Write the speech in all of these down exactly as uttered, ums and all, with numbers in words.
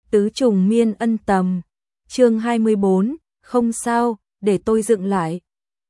Tứ trùng miên ân tầm. Chương hai mươi bốn, không sao, để tôi dựng lại.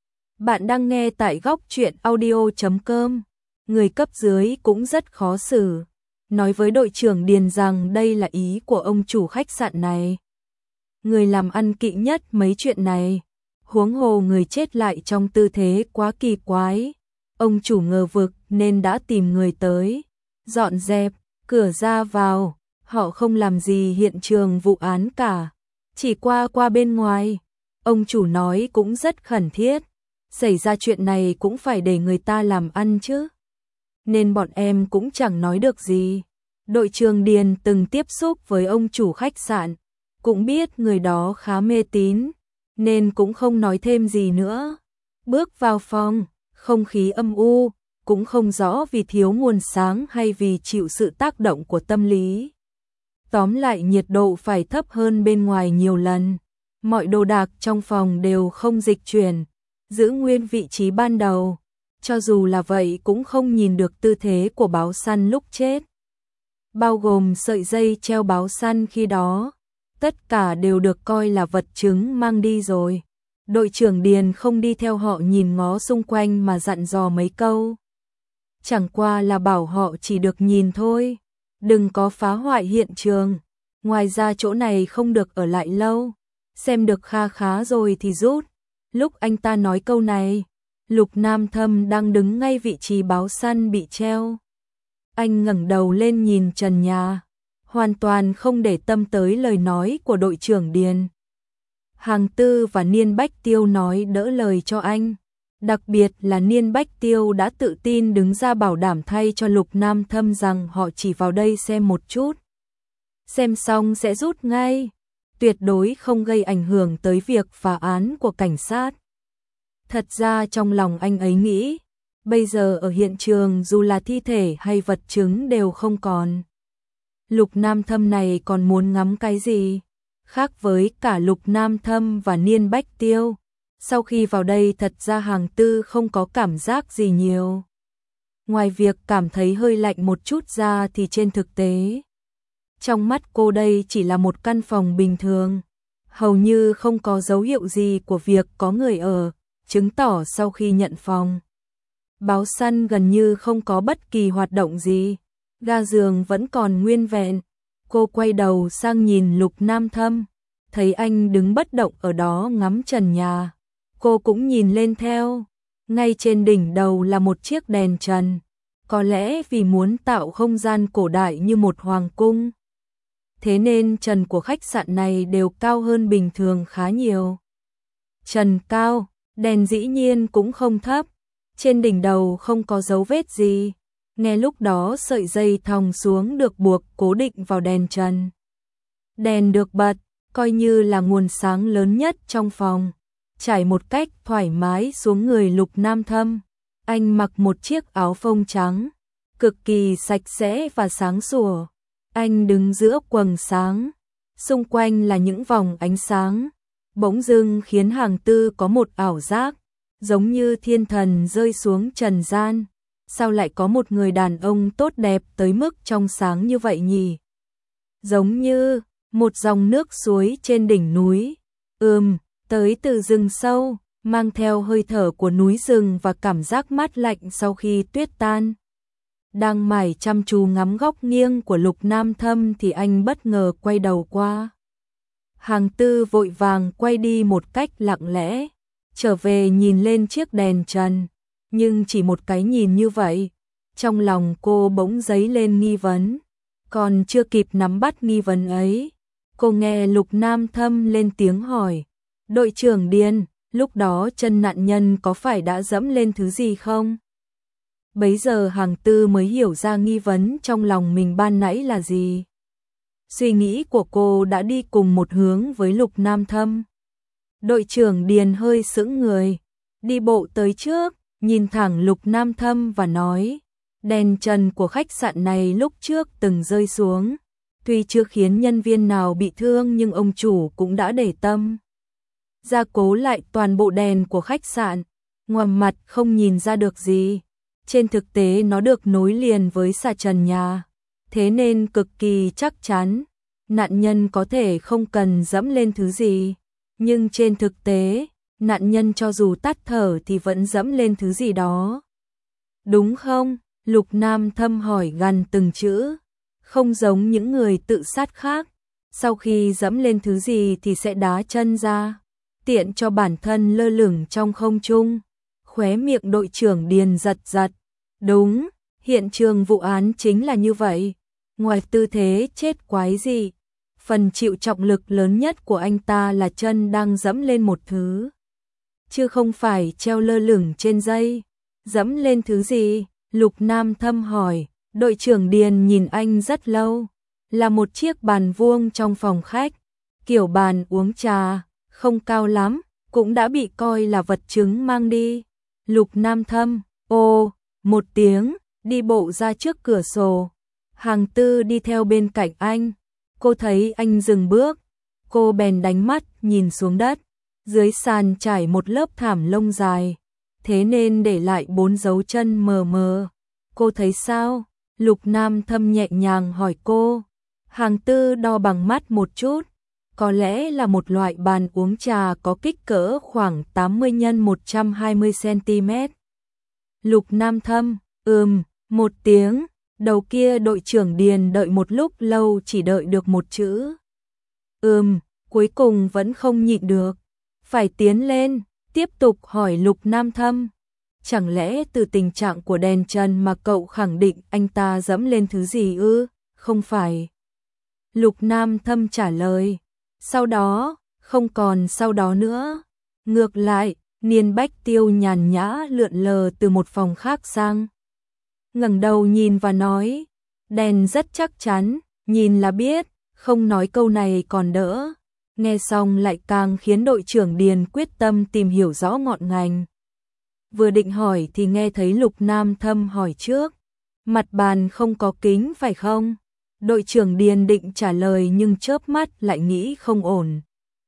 Bạn đang nghe tại góc truyện audio chấm com. Người cấp dưới cũng rất khó xử, nói với đội trưởng Điền rằng đây là ý của ông chủ khách sạn này. Người làm ăn kỵ nhất mấy chuyện này, huống hồ người chết lại trong tư thế quá kỳ quái. Ông chủ ngờ vực nên đã tìm người tới, dọn dẹp, cửa ra vào, họ không làm gì hiện trường vụ án cả, chỉ qua qua bên ngoài. Ông chủ nói cũng rất khẩn thiết, xảy ra chuyện này cũng phải để người ta làm ăn chứ. Nên bọn em cũng chẳng nói được gì. Đội trưởng Điền từng tiếp xúc với ông chủ khách sạn, cũng biết người đó khá mê tín, nên cũng không nói thêm gì nữa. Bước vào phòng, không khí âm u, cũng không rõ vì thiếu nguồn sáng hay vì chịu sự tác động của tâm lý. Tóm lại nhiệt độ phải thấp hơn bên ngoài nhiều lần. Mọi đồ đạc trong phòng đều không dịch chuyển, giữ nguyên vị trí ban đầu. Cho dù là vậy cũng không nhìn được tư thế của báo săn lúc chết. Bao gồm sợi dây treo báo săn khi đó, tất cả đều được coi là vật chứng mang đi rồi. Đội trưởng Điền không đi theo họ nhìn ngó xung quanh mà dặn dò mấy câu. Chẳng qua là bảo họ chỉ được nhìn thôi, đừng có phá hoại hiện trường. Ngoài ra chỗ này không được ở lại lâu, xem được kha khá rồi thì rút. Lúc anh ta nói câu này, Lục Nam Thâm đang đứng ngay vị trí báo săn bị treo. Anh ngẩng đầu lên nhìn trần nhà, hoàn toàn không để tâm tới lời nói của đội trưởng Điền. Hàng Tư và Niên Bách Tiêu nói đỡ lời cho anh, đặc biệt là Niên Bách Tiêu đã tự tin đứng ra bảo đảm thay cho Lục Nam Thâm rằng họ chỉ vào đây xem một chút, xem xong sẽ rút ngay, tuyệt đối không gây ảnh hưởng tới việc phá án của cảnh sát. Thật ra trong lòng anh ấy nghĩ, bây giờ ở hiện trường dù là thi thể hay vật chứng đều không còn. Lục Nam Thâm này còn muốn ngắm cái gì? Khác với cả Lục Nam Thâm và Niên Bách Tiêu, sau khi vào đây thật ra Hàng Tư không có cảm giác gì nhiều. Ngoài việc cảm thấy hơi lạnh một chút ra thì trên thực tế, trong mắt cô đây chỉ là một căn phòng bình thường, hầu như không có dấu hiệu gì của việc có người ở, chứng tỏ sau khi nhận phòng, báo săn gần như không có bất kỳ hoạt động gì, ga giường vẫn còn nguyên vẹn. Cô quay đầu sang nhìn Lục Nam Thâm, thấy anh đứng bất động ở đó ngắm trần nhà. Cô cũng nhìn lên theo, ngay trên đỉnh đầu là một chiếc đèn trần, có lẽ vì muốn tạo không gian cổ đại như một hoàng cung. Thế nên trần của khách sạn này đều cao hơn bình thường khá nhiều. Trần cao, đèn dĩ nhiên cũng không thấp, trên đỉnh đầu không có dấu vết gì. Nghe lúc đó sợi dây thòng xuống được buộc cố định vào đèn trần. Đèn được bật, coi như là nguồn sáng lớn nhất trong phòng, trải một cách thoải mái xuống người Lục Nam Thâm. Anh mặc một chiếc áo phông trắng, cực kỳ sạch sẽ và sáng sủa. Anh đứng giữa quầng sáng, xung quanh là những vòng ánh sáng, bỗng dưng khiến Hàng Tư có một ảo giác, giống như thiên thần rơi xuống trần gian. Sao lại có một người đàn ông tốt đẹp tới mức trong sáng như vậy nhỉ? Giống như một dòng nước suối trên đỉnh núi, ừm, tới từ rừng sâu, mang theo hơi thở của núi rừng và cảm giác mát lạnh sau khi tuyết tan. Đang mải chăm chú ngắm góc nghiêng của Lục Nam Thâm thì anh bất ngờ quay đầu qua. Hàng Tư vội vàng quay đi một cách lặng lẽ, trở về nhìn lên chiếc đèn trần. Nhưng chỉ một cái nhìn như vậy, trong lòng cô bỗng dấy lên nghi vấn. Còn chưa kịp nắm bắt nghi vấn ấy, cô nghe Lục Nam Thâm lên tiếng hỏi. Đội trưởng Điền, lúc đó chân nạn nhân có phải đã dẫm lên thứ gì không? Bấy giờ Hàng Tư mới hiểu ra nghi vấn trong lòng mình ban nãy là gì. Suy nghĩ của cô đã đi cùng một hướng với Lục Nam Thâm. Đội trưởng Điền hơi sững người, đi bộ tới trước, nhìn thẳng Lục Nam Thâm và nói, đèn trần của khách sạn này lúc trước từng rơi xuống, tuy chưa khiến nhân viên nào bị thương nhưng ông chủ cũng đã để tâm gia cố lại toàn bộ đèn của khách sạn. Ngoài mặt không nhìn ra được gì, trên thực tế nó được nối liền với xà trần nhà, thế nên cực kỳ chắc chắn. nạn nhân có thể không cần dẫm lên thứ gì, nhưng trên thực tế, nạn nhân cho dù tắt thở thì vẫn dẫm lên thứ gì đó. Đúng không? Lục Nam Thâm hỏi gần từng chữ, không giống những người tự sát khác, sau khi dẫm lên thứ gì thì sẽ đá chân ra, tiện cho bản thân lơ lửng trong không trung. Khóe miệng đội trưởng Điền giật giật. Đúng, hiện trường vụ án chính là như vậy. Ngoài tư thế chết quái gì, phần chịu trọng lực lớn nhất của anh ta là chân đang dẫm lên một thứ, chứ không phải treo lơ lửng trên dây. Dẫm lên thứ gì? Lục Nam Thâm hỏi. Đội trưởng Điền nhìn anh rất lâu. Là một chiếc bàn vuông trong phòng khách, kiểu bàn uống trà, không cao lắm, cũng đã bị coi là vật chứng mang đi. Lục Nam Thâm, ô, một tiếng, đi bộ ra trước cửa sổ. Hàng Tư đi theo bên cạnh anh. Cô thấy anh dừng bước, cô bèn đánh mắt nhìn xuống đất. Dưới sàn trải một lớp thảm lông dài, thế nên để lại bốn dấu chân mờ mờ. Cô thấy sao? Lục Nam Thâm nhẹ nhàng hỏi cô. Hàng Tư đo bằng mắt một chút. Có lẽ là một loại bàn uống trà có kích cỡ khoảng tám mươi nhân một trăm hai mươi xăng-ti-mét. Lục Nam Thâm, ừm, một tiếng. Đầu kia đội trưởng Điền đợi một lúc lâu chỉ đợi được một chữ. Ừm, cuối cùng vẫn không nhịn được. Phải tiến lên, tiếp tục hỏi Lục Nam Thâm. Chẳng lẽ từ tình trạng của đèn trần mà cậu khẳng định anh ta dẫm lên thứ gì ư? Không phải. Lục Nam Thâm trả lời. Sau đó, không còn sau đó nữa. Ngược lại, Niên Bách Tiêu nhàn nhã lượn lờ từ một phòng khác sang. Ngẩng đầu nhìn và nói, đèn rất chắc chắn, nhìn là biết, không nói câu này còn đỡ. Nghe xong lại càng khiến đội trưởng Điền quyết tâm tìm hiểu rõ ngọn ngành. Vừa định hỏi thì nghe thấy Lục Nam Thâm hỏi trước. Mặt bàn không có kính phải không? Đội trưởng Điền định trả lời nhưng chớp mắt lại nghĩ không ổn.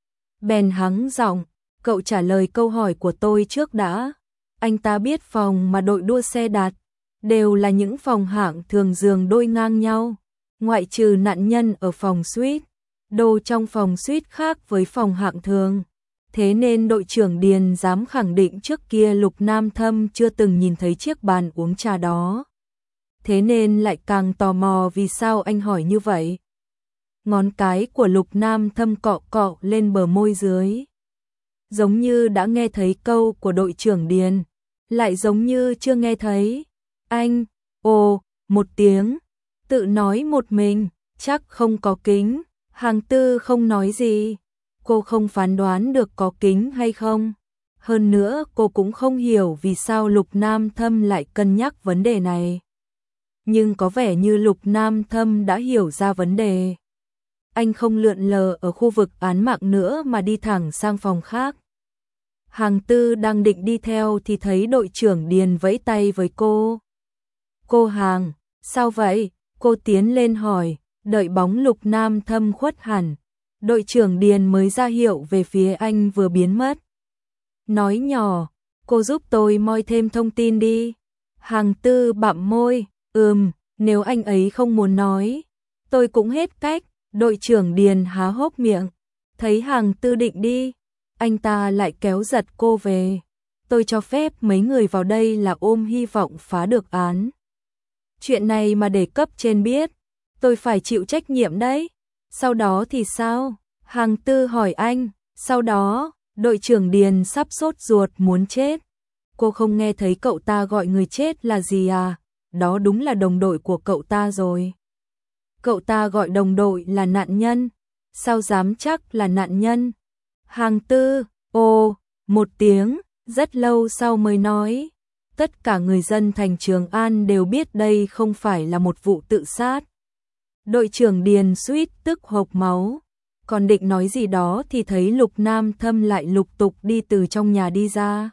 Bèn hắng giọng, cậu trả lời câu hỏi của tôi trước đã. Anh ta biết phòng mà đội đua xe đặt đều là những phòng hạng thường giường đôi ngang nhau, ngoại trừ nạn nhân ở phòng suite. Đồ trong phòng suite khác với phòng hạng thường. Thế nên đội trưởng Điền dám khẳng định trước kia Lục Nam Thâm chưa từng nhìn thấy chiếc bàn uống trà đó. Thế nên lại càng tò mò vì sao anh hỏi như vậy. Ngón cái của Lục Nam Thâm cọ cọ lên bờ môi dưới. Giống như đã nghe thấy câu của đội trưởng Điền, lại giống như chưa nghe thấy. Anh, ồ, một tiếng, tự nói một mình, chắc không có kính. Hàng Tư không nói gì. Cô không phán đoán được có kính hay không. Hơn nữa cô cũng không hiểu vì sao Lục Nam Thâm lại cân nhắc vấn đề này. Nhưng có vẻ như Lục Nam Thâm đã hiểu ra vấn đề. Anh không lượn lờ ở khu vực án mạng nữa mà đi thẳng sang phòng khác. Hàng Tư đang định đi theo thì thấy đội trưởng Điền vẫy tay với cô. Cô Hàng, sao vậy? Cô tiến lên hỏi. Đợi bóng Lục Nam Thâm khuất hẳn, đội trưởng Điền mới ra hiệu về phía anh vừa biến mất. Nói nhỏ, cô giúp tôi moi thêm thông tin đi. Hàng Tư bặm môi, ừm, nếu anh ấy không muốn nói, tôi cũng hết cách. Đội trưởng Điền há hốc miệng, thấy Hàng Tư định đi, anh ta lại kéo giật cô về. Tôi cho phép mấy người vào đây là ôm hy vọng phá được án. Chuyện này mà để cấp trên biết, tôi phải chịu trách nhiệm đấy. Sau đó thì sao? Hàng Tư hỏi anh. Sau đó, đội trưởng Điền sắp sốt ruột muốn chết. Cô không nghe thấy cậu ta gọi người chết là gì à? Đó đúng là đồng đội của cậu ta rồi. Cậu ta gọi đồng đội là nạn nhân. Sao dám chắc là nạn nhân? Hàng Tư, ồ, một tiếng, rất lâu sau mới nói. Tất cả người dân thành Trường An đều biết đây không phải là một vụ tự sát. Đội trưởng Điền suýt tức hộc máu, còn định nói gì đó thì thấy Lục Nam Thâm lại lục tục đi từ trong nhà đi ra.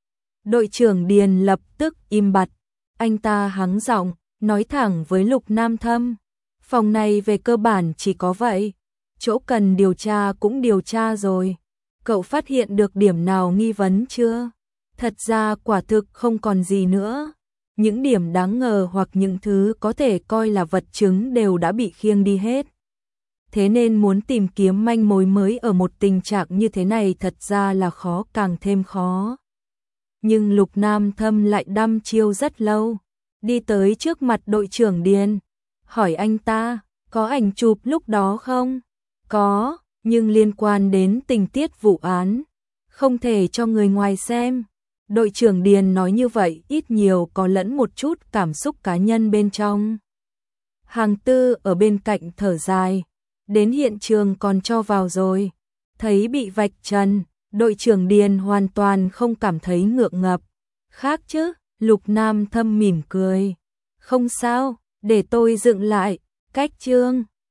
Đội trưởng Điền lập tức im bặt, anh ta hắng giọng, nói thẳng với Lục Nam Thâm. Phòng này về cơ bản chỉ có vậy, chỗ cần điều tra cũng điều tra rồi. Cậu phát hiện được điểm nào nghi vấn chưa? Thật ra quả thực không còn gì nữa. Những điểm đáng ngờ hoặc những thứ có thể coi là vật chứng đều đã bị khiêng đi hết. thế nên muốn tìm kiếm manh mối mới ở một tình trạng như thế này thật ra là khó càng thêm khó. Nhưng Lục Nam Thâm lại đăm chiêu rất lâu, đi tới trước mặt đội trưởng Điền, hỏi anh ta, có ảnh chụp lúc đó không? Có, nhưng liên quan đến tình tiết vụ án, không thể cho người ngoài xem. Đội trưởng Điền nói như vậy ít nhiều có lẫn một chút cảm xúc cá nhân bên trong. Hàng Tư ở bên cạnh thở dài, đến hiện trường còn cho vào rồi, thấy bị vạch trần, đội trưởng Điền hoàn toàn không cảm thấy ngượng ngập. Khác chứ, Lục Nam Thâm mỉm cười, không sao, để tôi dựng lại, cách chương